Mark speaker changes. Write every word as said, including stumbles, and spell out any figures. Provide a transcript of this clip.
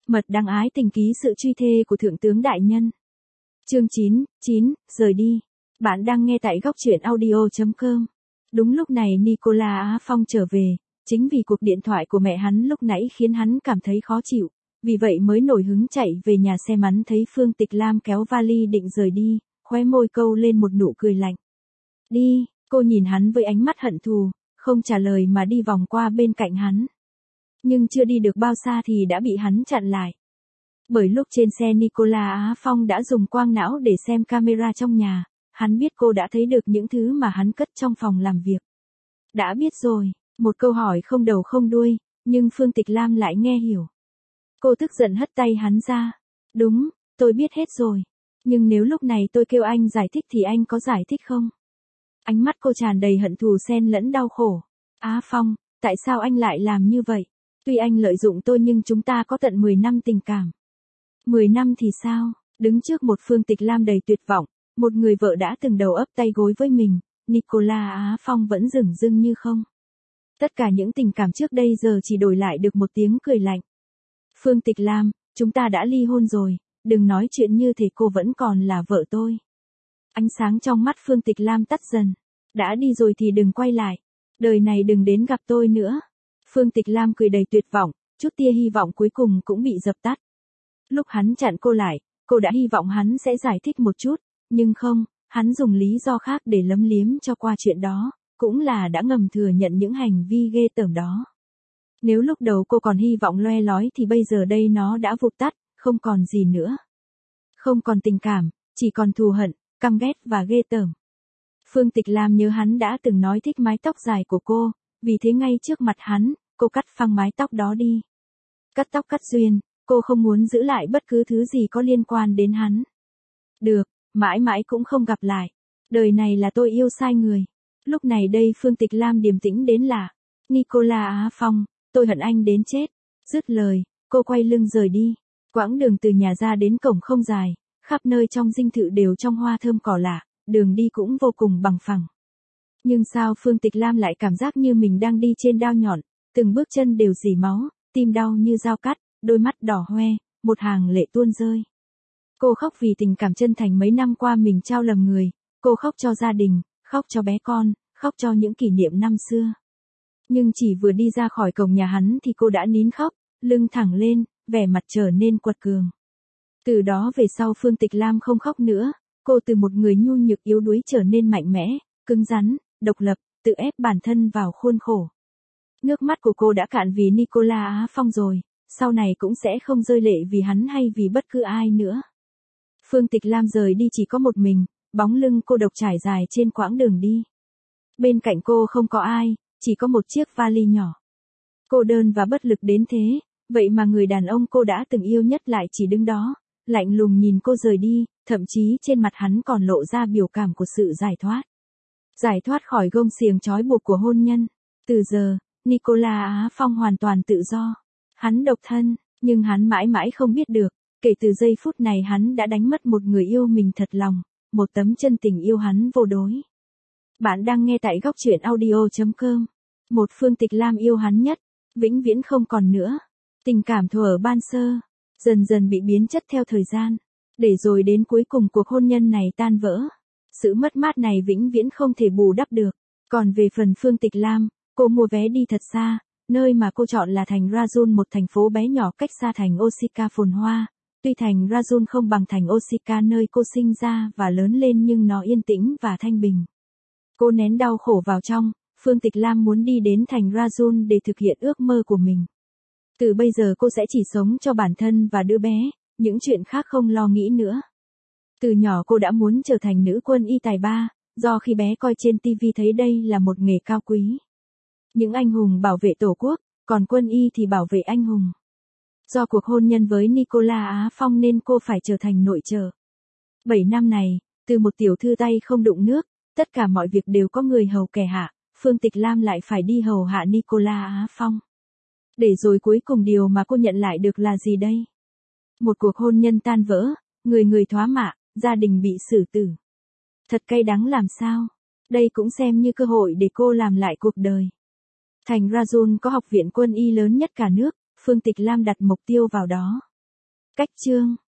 Speaker 1: Mật đăng ái tình ký sự truy thê của Thượng tướng Đại Nhân. Chương chín, chín, rời đi. Bạn đang nghe tại góc truyện audio chấm com. Đúng lúc này Nicolas Á Phong trở về, chính vì cuộc điện thoại của mẹ hắn lúc nãy khiến hắn cảm thấy khó chịu, vì vậy mới nổi hứng chạy về nhà xe mắn thấy Phương Tịch Lam kéo vali định rời đi, khóe môi câu lên một nụ cười lạnh. Đi, cô nhìn hắn với ánh mắt hận thù, không trả lời mà đi vòng qua bên cạnh hắn. Nhưng chưa đi được bao xa thì đã bị hắn chặn lại. Bởi lúc trên xe Nicolas Á Phong đã dùng quang não để xem camera trong nhà, hắn biết cô đã thấy được những thứ mà hắn cất trong phòng làm việc. Đã biết rồi, một câu hỏi không đầu không đuôi, nhưng Phương Tịch Lam lại nghe hiểu. Cô tức giận hất tay hắn ra. Đúng, tôi biết hết rồi. Nhưng nếu lúc này tôi kêu anh giải thích thì anh có giải thích không? Ánh mắt cô tràn đầy hận thù xen lẫn đau khổ. Á Phong, tại sao anh lại làm như vậy? Tuy anh lợi dụng tôi nhưng chúng ta có tận mười năm tình cảm. mười năm thì sao? Đứng trước một Phương Tịch Lam đầy tuyệt vọng, một người vợ đã từng đầu ấp tay gối với mình, Nicolas Á Phong vẫn dửng dưng như không. Tất cả những tình cảm trước đây giờ chỉ đổi lại được một tiếng cười lạnh. Phương Tịch Lam, chúng ta đã ly hôn rồi, đừng nói chuyện như thể cô vẫn còn là vợ tôi. Ánh sáng trong mắt Phương Tịch Lam tắt dần. Đã đi rồi thì đừng quay lại. Đời này đừng đến gặp tôi nữa. Phương Tịch Lam cười đầy tuyệt vọng, chút tia hy vọng cuối cùng cũng bị dập tắt. Lúc hắn chặn cô lại, cô đã hy vọng hắn sẽ giải thích một chút, nhưng không, hắn dùng lý do khác để lấm liếm cho qua chuyện đó, cũng là đã ngầm thừa nhận những hành vi ghê tởm đó. Nếu lúc đầu cô còn hy vọng loe lói thì bây giờ đây nó đã vụt tắt, không còn gì nữa. Không còn tình cảm, chỉ còn thù hận, căm ghét và ghê tởm. Phương Tịch Lam nhớ hắn đã từng nói thích mái tóc dài của cô, vì thế ngay trước mặt hắn, cô cắt phăng mái tóc đó đi. Cắt tóc cắt duyên, cô không muốn giữ lại bất cứ thứ gì có liên quan đến hắn. Được, mãi mãi cũng không gặp lại. Đời này là tôi yêu sai người. Lúc này đây Phương Tịch Lam điềm tĩnh đến lạ. Nicolas Á Phong, tôi hận anh đến chết. Dứt lời, cô quay lưng rời đi. Quãng đường từ nhà ra đến cổng không dài, khắp nơi trong dinh thự đều trong hoa thơm cỏ lạ, đường đi cũng vô cùng bằng phẳng. Nhưng sao Phương Tịch Lam lại cảm giác như mình đang đi trên đao nhọn, từng bước chân đều rỉ máu, tim đau như dao cắt, đôi mắt đỏ hoe, một hàng lệ tuôn rơi. Cô khóc vì tình cảm chân thành mấy năm qua mình trao lầm người, cô khóc cho gia đình, khóc cho bé con, khóc cho những kỷ niệm năm xưa. Nhưng chỉ vừa đi ra khỏi cổng nhà hắn thì cô đã nín khóc, lưng thẳng lên, vẻ mặt trở nên quật cường. Từ đó về sau Phương Tịch Lam không khóc nữa, cô từ một người nhu nhược yếu đuối trở nên mạnh mẽ, cứng rắn, độc lập, tự ép bản thân vào khuôn khổ. Nước mắt của cô đã cạn vì Nicolas Á Phong rồi, sau này cũng sẽ không rơi lệ vì hắn hay vì bất cứ ai nữa. Phương Tịch Lam rời đi chỉ có một mình, bóng lưng cô độc trải dài trên quãng đường đi. Bên cạnh cô không có ai, chỉ có một chiếc vali nhỏ. Cô đơn và bất lực đến thế, vậy mà người đàn ông cô đã từng yêu nhất lại chỉ đứng đó, lạnh lùng nhìn cô rời đi, thậm chí trên mặt hắn còn lộ ra biểu cảm của sự giải thoát. Giải thoát khỏi gông xiềng trói buộc của hôn nhân. Từ giờ, Nicolas Á Phong hoàn toàn tự do. Hắn độc thân, nhưng hắn mãi mãi không biết được, kể từ giây phút này hắn đã đánh mất một người yêu mình thật lòng, một tấm chân tình yêu hắn vô đối. Bạn đang nghe tại góc truyện audio chấm com. Một Phương Tịch Lam yêu hắn nhất, vĩnh viễn không còn nữa. Tình cảm thuở ban sơ, dần dần bị biến chất theo thời gian, để rồi đến cuối cùng cuộc hôn nhân này tan vỡ. Sự mất mát này vĩnh viễn không thể bù đắp được. Còn về phần Phương Tịch Lam, cô mua vé đi thật xa, nơi mà cô chọn là thành Rajun, một thành phố bé nhỏ cách xa thành Osaka phồn hoa. Tuy thành Rajun không bằng thành Osaka nơi cô sinh ra và lớn lên nhưng nó yên tĩnh và thanh bình. Cô nén đau khổ vào trong, Phương Tịch Lam muốn đi đến thành Rajun để thực hiện ước mơ của mình. Từ bây giờ cô sẽ chỉ sống cho bản thân và đứa bé, những chuyện khác không lo nghĩ nữa. Từ nhỏ cô đã muốn trở thành nữ quân y tài ba, do khi bé coi trên ti vi thấy đây là một nghề cao quý. Những anh hùng bảo vệ tổ quốc, còn quân y thì bảo vệ anh hùng. Do cuộc hôn nhân với Nicolas Á Phong nên cô phải trở thành nội trợ. Bảy năm này, từ một tiểu thư tay không đụng nước, tất cả mọi việc đều có người hầu kẻ hạ, Phương Tịch Lam lại phải đi hầu hạ Nicolas Á Phong. Để rồi cuối cùng điều mà cô nhận lại được là gì đây? Một cuộc hôn nhân tan vỡ, người người thoá mạ, gia đình bị xử tử. Thật cay đắng làm sao? Đây cũng xem như cơ hội để cô làm lại cuộc đời. Thành Rajun có học viện quân y lớn nhất cả nước, Phương Tịch Lam đặt mục tiêu vào đó. Cách chương